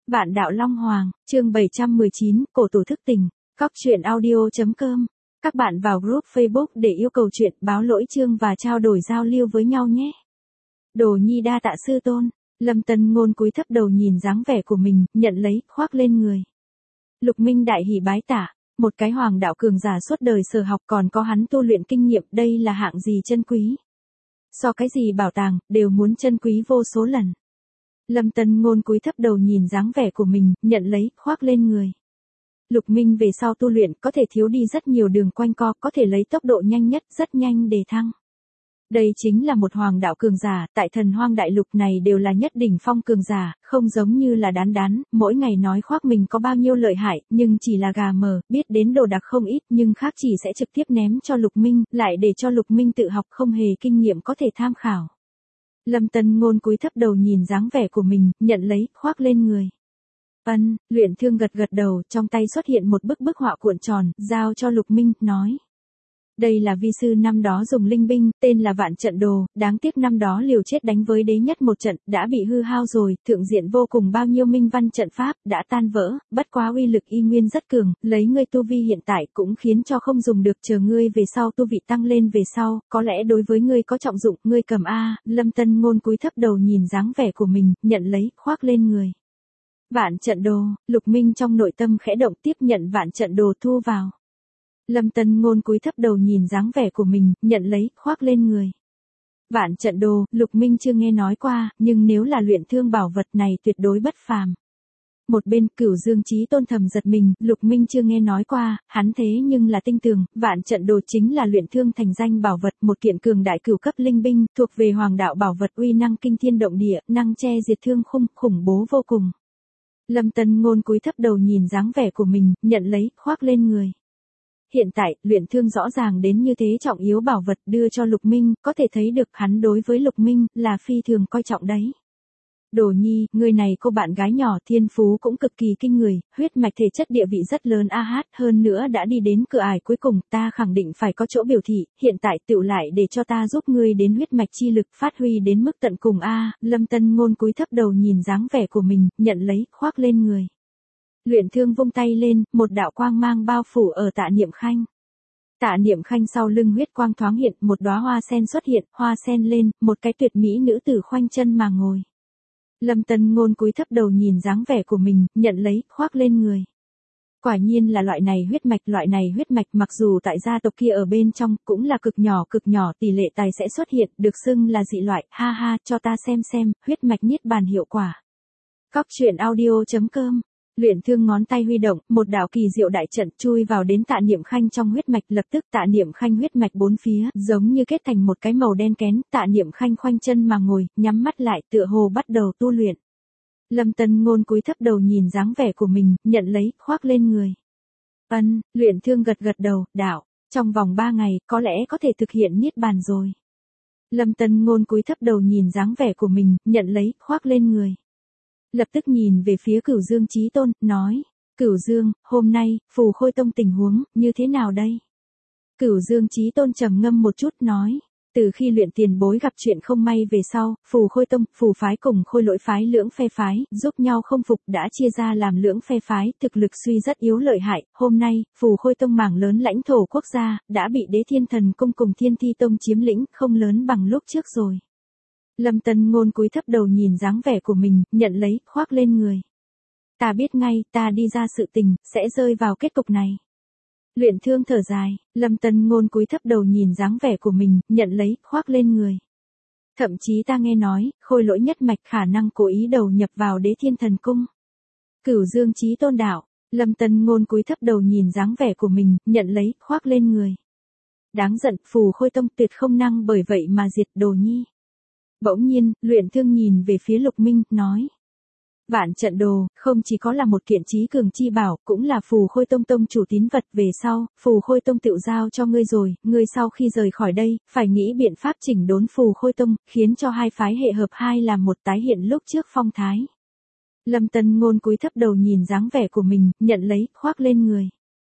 Vạn đạo Long Hoàng, chương 719, cổ tủ thức tình, Cóc truyện audio.com. Các bạn vào group Facebook để yêu cầu chuyện, báo lỗi chương và trao đổi giao lưu với nhau nhé. Đồ nhi đa tạ sư tôn. Lâm Tân Ngôn cúi thấp đầu nhìn dáng vẻ của mình, nhận lấy, khoác lên người. Lục Minh đại hỉ bái tạ, một cái hoàng đạo cường giả suốt đời sở học còn có hắn tu luyện kinh nghiệm, đây là hạng gì chân quý. So cái gì bảo tàng, đều muốn chân quý vô số lần. Lâm Tân Ngôn cúi thấp đầu nhìn dáng vẻ của mình, nhận lấy, khoác lên người. Lục Minh về sau tu luyện có thể thiếu đi rất nhiều đường quanh co, có thể lấy tốc độ nhanh nhất, rất nhanh để thăng. Đây chính là một hoàng đạo cường giả, tại thần hoang đại lục này đều là nhất đỉnh phong cường giả, không giống như là đán, mỗi ngày nói khoác mình có bao nhiêu lợi hại, nhưng chỉ là gà mờ, biết đến đồ đặc không ít, nhưng khác chỉ sẽ trực tiếp ném cho Lục Minh, lại để cho Lục Minh tự học không hề kinh nghiệm có thể tham khảo. Lâm Tân Ngôn cúi thấp đầu nhìn dáng vẻ của mình, nhận lấy, khoác lên người. Luyện Thương gật đầu, trong tay xuất hiện một bức họa cuộn tròn, giao cho Lục Minh, nói. Đây là vi sư năm đó dùng linh binh, tên là Vạn Trận Đồ, đáng tiếc năm đó liều chết đánh với đế nhất một trận, đã bị hư hao rồi, thượng diện vô cùng bao nhiêu minh văn trận pháp, đã tan vỡ, bất quá uy lực y nguyên rất cường, lấy ngươi tu vi hiện tại cũng khiến cho không dùng được, chờ ngươi về sau tu vị tăng lên về sau, có lẽ đối với ngươi có trọng dụng, ngươi cầm a. Lâm Tân Ngôn cúi thấp đầu nhìn dáng vẻ của mình, nhận lấy, khoác lên người. Vạn Trận Đồ, Lục Minh trong nội tâm khẽ động tiếp nhận Vạn Trận Đồ thu vào. Lâm Tân Ngôn cúi thấp đầu nhìn dáng vẻ của mình, nhận lấy, khoác lên người. Vạn Trận Đồ, Lục Minh chưa nghe nói qua, nhưng nếu là Luyện Thương bảo vật này tuyệt đối bất phàm. Một bên Cửu Dương Chí Tôn thầm giật mình, Lục Minh chưa nghe nói qua, hắn thế nhưng là tinh tường, Vạn Trận Đồ chính là Luyện Thương thành danh bảo vật, một kiện cường đại cửu cấp linh binh, thuộc về hoàng đạo bảo vật, uy năng kinh thiên động địa, năng che diệt thương khủng bố vô cùng. Lâm Tân Ngôn cúi thấp đầu nhìn dáng vẻ của mình, nhận lấy, khoác lên người. Hiện tại, Luyện Thương rõ ràng đến như thế trọng yếu bảo vật đưa cho Lục Minh, có thể thấy được hắn đối với Lục Minh là phi thường coi trọng đấy. Đồ nhi, người này cô bạn gái nhỏ thiên phú cũng cực kỳ kinh người, huyết mạch thể chất địa vị rất lớn hơn nữa đã đi đến cửa ải cuối cùng, ta khẳng định phải có chỗ biểu thị, hiện tại tựu lại để cho ta giúp ngươi đến huyết mạch chi lực phát huy đến mức tận cùng Lâm Tân Ngôn cúi thấp đầu nhìn dáng vẻ của mình, nhận lấy, khoác lên người. Luyện Thương vung tay lên, một đạo quang mang bao phủ ở Tạ Niệm Khanh. Tạ Niệm Khanh sau lưng huyết quang thoáng hiện, một đóa hoa sen xuất hiện, hoa sen lên, một cái tuyệt mỹ nữ tử khoanh chân mà ngồi. Lâm Tân Ngôn cúi thấp đầu nhìn dáng vẻ của mình, nhận lấy, khoác lên người. Quả nhiên là loại này huyết mạch mặc dù tại gia tộc kia ở bên trong, cũng là cực nhỏ tỷ lệ tài sẽ xuất hiện, được xưng là dị loại, cho ta xem, huyết mạch niết bàn hiệu quả. Cóc truyện audio.com. Luyện Thương ngón tay huy động, một đạo kỳ diệu đại trận chui vào đến Tạ Niệm Khanh trong huyết mạch, lập tức Tạ Niệm Khanh huyết mạch bốn phía, giống như kết thành một cái màu đen kén, Tạ Niệm Khanh khoanh chân mà ngồi, nhắm mắt lại, tựa hồ bắt đầu tu luyện. Lâm Tân Ngôn cúi thấp đầu nhìn dáng vẻ của mình, nhận lấy, khoác lên người. Luyện Thương gật đầu, đạo, trong vòng 3 ngày, có lẽ có thể thực hiện niết bàn rồi. Lâm Tân Ngôn cúi thấp đầu nhìn dáng vẻ của mình, nhận lấy, khoác lên người. Lập tức nhìn về phía Cửu Dương Chí Tôn, nói, Cửu Dương, hôm nay, Phù Khôi Tông tình huống, như thế nào đây? Cửu Dương Chí Tôn trầm ngâm một chút, nói, từ khi Luyện tiền bối gặp chuyện không may về sau, Phù Khôi Tông, Phù phái cùng Khôi Lỗi phái lưỡng phe phái, giúp nhau không phục đã chia ra làm lưỡng phe phái, thực lực suy rất yếu lợi hại, hôm nay, Phù Khôi Tông mảng lớn lãnh thổ quốc gia, đã bị Đế Thiên Thần Cung cùng Thiên Thi Tông chiếm lĩnh, không lớn bằng lúc trước rồi. Lâm Tân Ngôn cúi thấp đầu nhìn dáng vẻ của mình, nhận lấy, khoác lên người. Ta biết ngay, ta đi ra sự tình, sẽ rơi vào kết cục này. Luyện Thương thở dài, Lâm Tân Ngôn cúi thấp đầu nhìn dáng vẻ của mình, nhận lấy, khoác lên người. Thậm chí ta nghe nói, Khôi Lỗi nhất mạch khả năng cố ý đầu nhập vào Đế Thiên Thần Cung. Cửu Dương Chí Tôn đạo, Lâm Tân Ngôn cúi thấp đầu nhìn dáng vẻ của mình, nhận lấy, khoác lên người. Đáng giận, Phù Khôi Tông tuyệt không năng bởi vậy mà diệt, đồ nhi. Bỗng nhiên, Luyện Thương nhìn về phía Lục Minh, nói. Vạn Trận Đồ, không chỉ có là một kiện trí cường chi bảo, cũng là Phù Khôi Tông tông chủ tín vật, về sau, Phù Khôi Tông tựu giao cho ngươi rồi, ngươi sau khi rời khỏi đây, phải nghĩ biện pháp chỉnh đốn Phù Khôi Tông, khiến cho hai phái hệ hợp hai làm một, tái hiện lúc trước phong thái. Lâm Tân Ngôn cúi thấp đầu nhìn dáng vẻ của mình, nhận lấy, khoác lên người.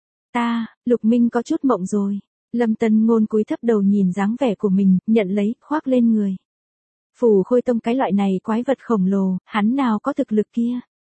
Lục Minh có chút mộng rồi. Lâm Tân Ngôn cúi thấp đầu nhìn dáng vẻ của mình, nhận lấy, khoác lên người. Phù Khôi Tông cái loại này quái vật khổng lồ, hắn nào có thực lực kia.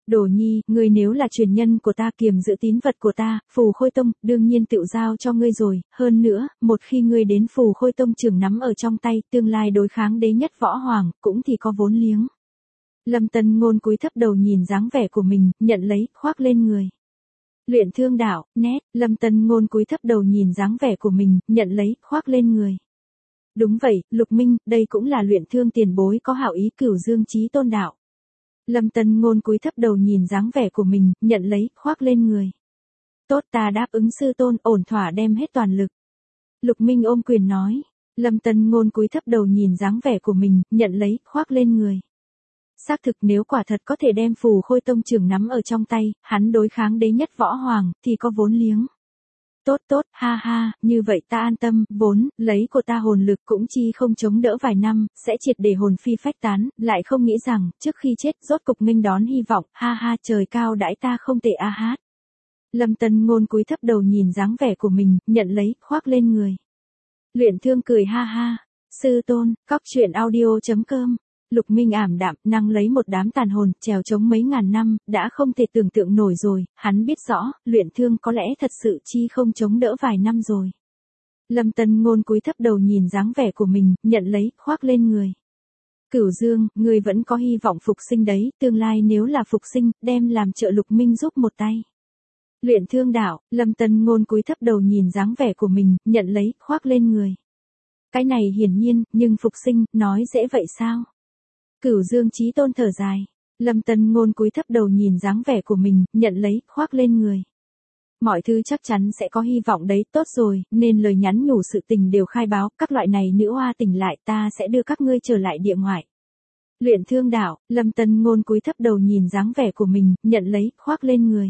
Đồ nhi, ngươi nếu là truyền nhân của ta, kiềm giữ tín vật của ta, Phù Khôi Tông, đương nhiên tựu giao cho ngươi rồi, hơn nữa, một khi ngươi đến Phù Khôi Tông trưởng nắm ở trong tay, tương lai đối kháng đế nhất võ hoàng, cũng thì có vốn liếng. Lâm Tân Ngôn cúi thấp đầu nhìn dáng vẻ của mình, nhận lấy, khoác lên người. Luyện Thương đạo, nét, Lâm Tân Ngôn cúi thấp đầu nhìn dáng vẻ của mình, nhận lấy, khoác lên người. Đúng vậy, Lục Minh, đây cũng là Luyện Thương tiền bối có hảo ý, Cửu Dương Chí Tôn đạo. Lâm Tân Ngôn cúi thấp đầu nhìn dáng vẻ của mình, nhận lấy, khoác lên người. Tốt, ta đáp ứng sư tôn, ổn thỏa đem hết toàn lực. Lục Minh ôm quyền nói. Lâm Tân Ngôn cúi thấp đầu nhìn dáng vẻ của mình, nhận lấy, khoác lên người. Xác thực nếu quả thật có thể đem Phù Khôi Tông trưởng nắm ở trong tay, hắn đối kháng đế nhất võ hoàng, thì có vốn liếng. Tốt tốt, ha ha, như vậy ta an tâm, vốn, lấy của ta hồn lực cũng chi không chống đỡ vài năm, sẽ triệt để hồn phi phách tán, lại không nghĩ rằng, trước khi chết, rốt cục nghênh đón hy vọng, ha ha, trời cao đãi ta không tệ a hát. Lâm Tân Ngôn cúi thấp đầu nhìn dáng vẻ của mình, nhận lấy, khoác lên người. Luyện Thương cười ha ha, sư tôn, cóc truyện audio.com. Lục Minh ảm đạm, năng lấy một đám tàn hồn, trèo chống mấy ngàn năm, đã không thể tưởng tượng nổi rồi, hắn biết rõ, Luyện Thương có lẽ thật sự chi không chống đỡ vài năm rồi. Lâm Tân Ngôn cúi thấp đầu nhìn dáng vẻ của mình, nhận lấy, khoác lên người. Cửu Dương, ngươi vẫn có hy vọng phục sinh đấy, tương lai nếu là phục sinh, đem làm trợ Lục Minh giúp một tay. Luyện Thương đạo, Lâm Tân Ngôn cúi thấp đầu nhìn dáng vẻ của mình, nhận lấy, khoác lên người. Cái này hiển nhiên, nhưng phục sinh, nói dễ vậy sao? Cửu Dương Chí Tôn thở dài. Lâm Tân Ngôn cúi thấp đầu nhìn dáng vẻ của mình, nhận lấy, khoác lên người. Mọi thứ chắc chắn sẽ có hy vọng đấy, tốt rồi, nên lời nhắn nhủ sự tình đều khai báo, các loại này nữ hoa tỉnh lại, ta sẽ đưa các ngươi trở lại địa ngoại. Luyện Thương đạo, Lâm Tân Ngôn cúi thấp đầu nhìn dáng vẻ của mình, nhận lấy, khoác lên người.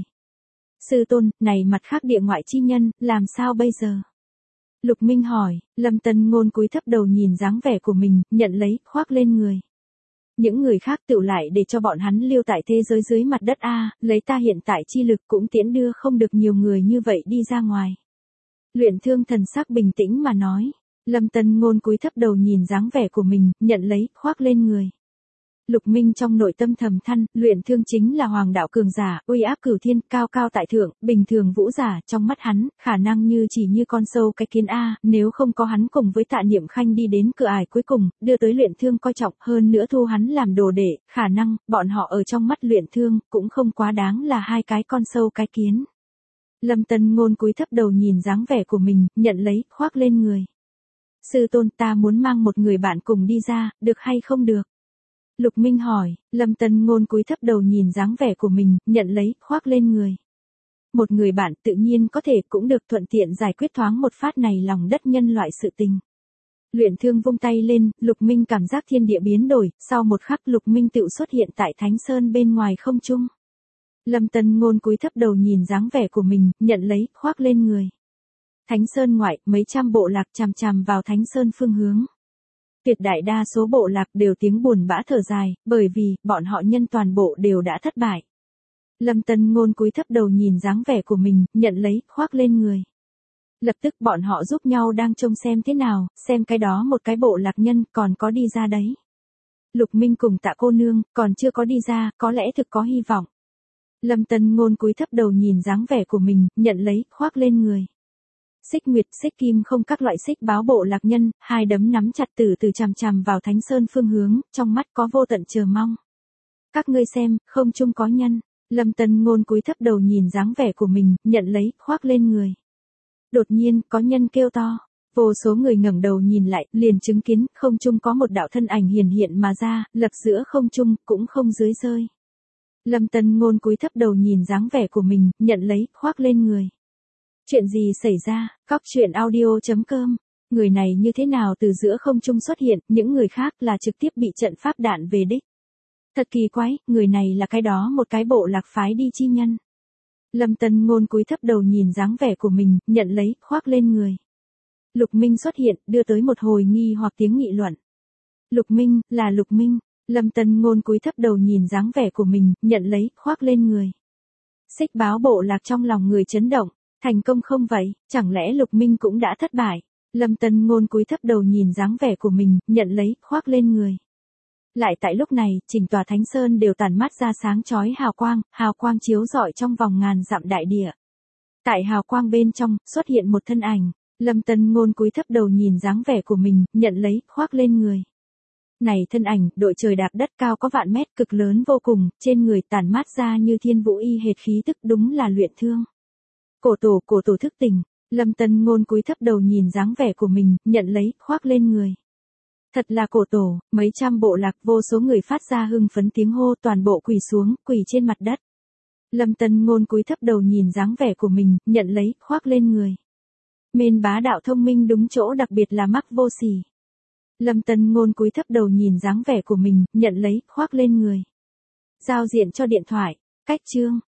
Sư tôn, này mặt khác địa ngoại chi nhân, làm sao bây giờ? Lục Minh hỏi. Lâm Tân Ngôn cúi thấp đầu nhìn dáng vẻ của mình, nhận lấy, khoác lên người. Những người khác tựu lại để cho bọn hắn lưu tại thế giới dưới mặt đất a, lấy ta hiện tại chi lực cũng tiễn đưa không được nhiều người như vậy đi ra ngoài. Luyện Thương thần sắc bình tĩnh mà nói. Lâm Tân Ngôn cúi thấp đầu nhìn dáng vẻ của mình, nhận lấy, khoác lên người. Lục Minh trong nội tâm thầm than, Luyện Thương chính là hoàng đạo cường giả, uy áp cửu thiên, cao cao tại thượng, bình thường vũ giả, trong mắt hắn, khả năng như chỉ như con sâu cái kiến a, nếu không có hắn cùng với Tạ Niệm Khanh đi đến cửa ải cuối cùng, đưa tới Luyện Thương coi trọng, hơn nữa thu hắn làm đồ đệ, khả năng, bọn họ ở trong mắt Luyện Thương, cũng không quá đáng là hai cái con sâu cái kiến. Lâm Tân Ngôn cúi thấp đầu nhìn dáng vẻ của mình, nhận lấy, khoác lên người. Sư tôn, ta muốn mang một người bạn cùng đi ra, được hay không được? Lục Minh hỏi. Lâm Tân Ngôn cúi thấp đầu nhìn dáng vẻ của mình, nhận lấy, khoác lên người. Một người bạn tự nhiên có thể cũng được thuận tiện giải quyết thoáng một phát này lòng đất nhân loại sự tình. Luyện Thương vung tay lên, Lục Minh cảm giác thiên địa biến đổi, sau một khắc Lục Minh tựu xuất hiện tại Thánh Sơn bên ngoài không trung. Lâm Tân Ngôn cúi thấp đầu nhìn dáng vẻ của mình, nhận lấy, khoác lên người. Thánh Sơn ngoại, mấy trăm bộ lạc chằm chằm vào Thánh Sơn phương hướng. Tuyệt đại đa số bộ lạc đều tiếng buồn bã thở dài, bởi vì, bọn họ nhân toàn bộ đều đã thất bại. Lâm Tân Ngôn cúi thấp đầu nhìn dáng vẻ của mình, nhận lấy, khoác lên người. Lập tức bọn họ giúp nhau đang trông xem thế nào, xem cái đó một cái bộ lạc nhân còn có đi ra đấy. Lục Minh cùng Tạ cô nương, còn chưa có đi ra, có lẽ thực có hy vọng. Lâm Tân Ngôn cúi thấp đầu nhìn dáng vẻ của mình, nhận lấy, khoác lên người. Xích Nguyệt, Xích Kim không các loại xích báo bộ lạc nhân, hai đấm nắm chặt từ chằm chằm vào Thánh Sơn phương hướng, trong mắt có vô tận chờ mong. Các ngươi xem, không chung có nhân. Lâm Tân Ngôn cúi thấp đầu nhìn dáng vẻ của mình, nhận lấy, khoác lên người. Đột nhiên, có nhân kêu to. Vô số người ngẩng đầu nhìn lại, liền chứng kiến, không chung có một đạo thân ảnh hiển hiện mà ra, lập giữa không trung, cũng không dưới rơi. Lâm Tân Ngôn cúi thấp đầu nhìn dáng vẻ của mình, nhận lấy, khoác lên người. Chuyện gì xảy ra? Cóc truyện audio.com. Người này như thế nào từ giữa không trung xuất hiện, những người khác là trực tiếp bị trận pháp đạn về đích. Thật kỳ quái, người này là cái đó một cái bộ lạc phái đi chi nhân. Lâm Tân Ngôn cúi thấp đầu nhìn dáng vẻ của mình, nhận lấy, khoác lên người. Lục Minh xuất hiện, đưa tới một hồi nghi hoặc tiếng nghị luận. Lục Minh, là Lục Minh. Lâm Tân Ngôn cúi thấp đầu nhìn dáng vẻ của mình, nhận lấy, khoác lên người. Xích báo bộ lạc trong lòng người chấn động. Thành công không vậy, chẳng lẽ Lục Minh cũng đã thất bại? Lâm Tân Ngôn cúi thấp đầu nhìn dáng vẻ của mình, nhận lấy, khoác lên người. Lại tại lúc này, chỉnh tòa Thánh Sơn đều tản mát ra sáng chói hào quang chiếu rọi trong vòng ngàn dặm đại địa. Tại hào quang bên trong, xuất hiện một thân ảnh, Lâm Tân Ngôn cúi thấp đầu nhìn dáng vẻ của mình, nhận lấy, khoác lên người. Này thân ảnh, đội trời đạp đất cao có vạn mét, cực lớn vô cùng, trên người tản mát ra như thiên vũ y hệt khí tức, đúng là luyện thương. Cổ tổ thức tỉnh, Lâm Tân Ngôn cúi thấp đầu nhìn dáng vẻ của mình, nhận lấy, khoác lên người. Thật là cổ tổ, mấy trăm bộ lạc, vô số người phát ra hưng phấn tiếng hô, toàn bộ quỳ xuống, quỳ trên mặt đất. Lâm Tân Ngôn cúi thấp đầu nhìn dáng vẻ của mình, nhận lấy, khoác lên người. Mên bá đạo thông minh đúng chỗ, đặc biệt là mắc vô sỉ. Lâm Tân Ngôn cúi thấp đầu nhìn dáng vẻ của mình, nhận lấy, khoác lên người. Giao diện cho điện thoại, cách chương.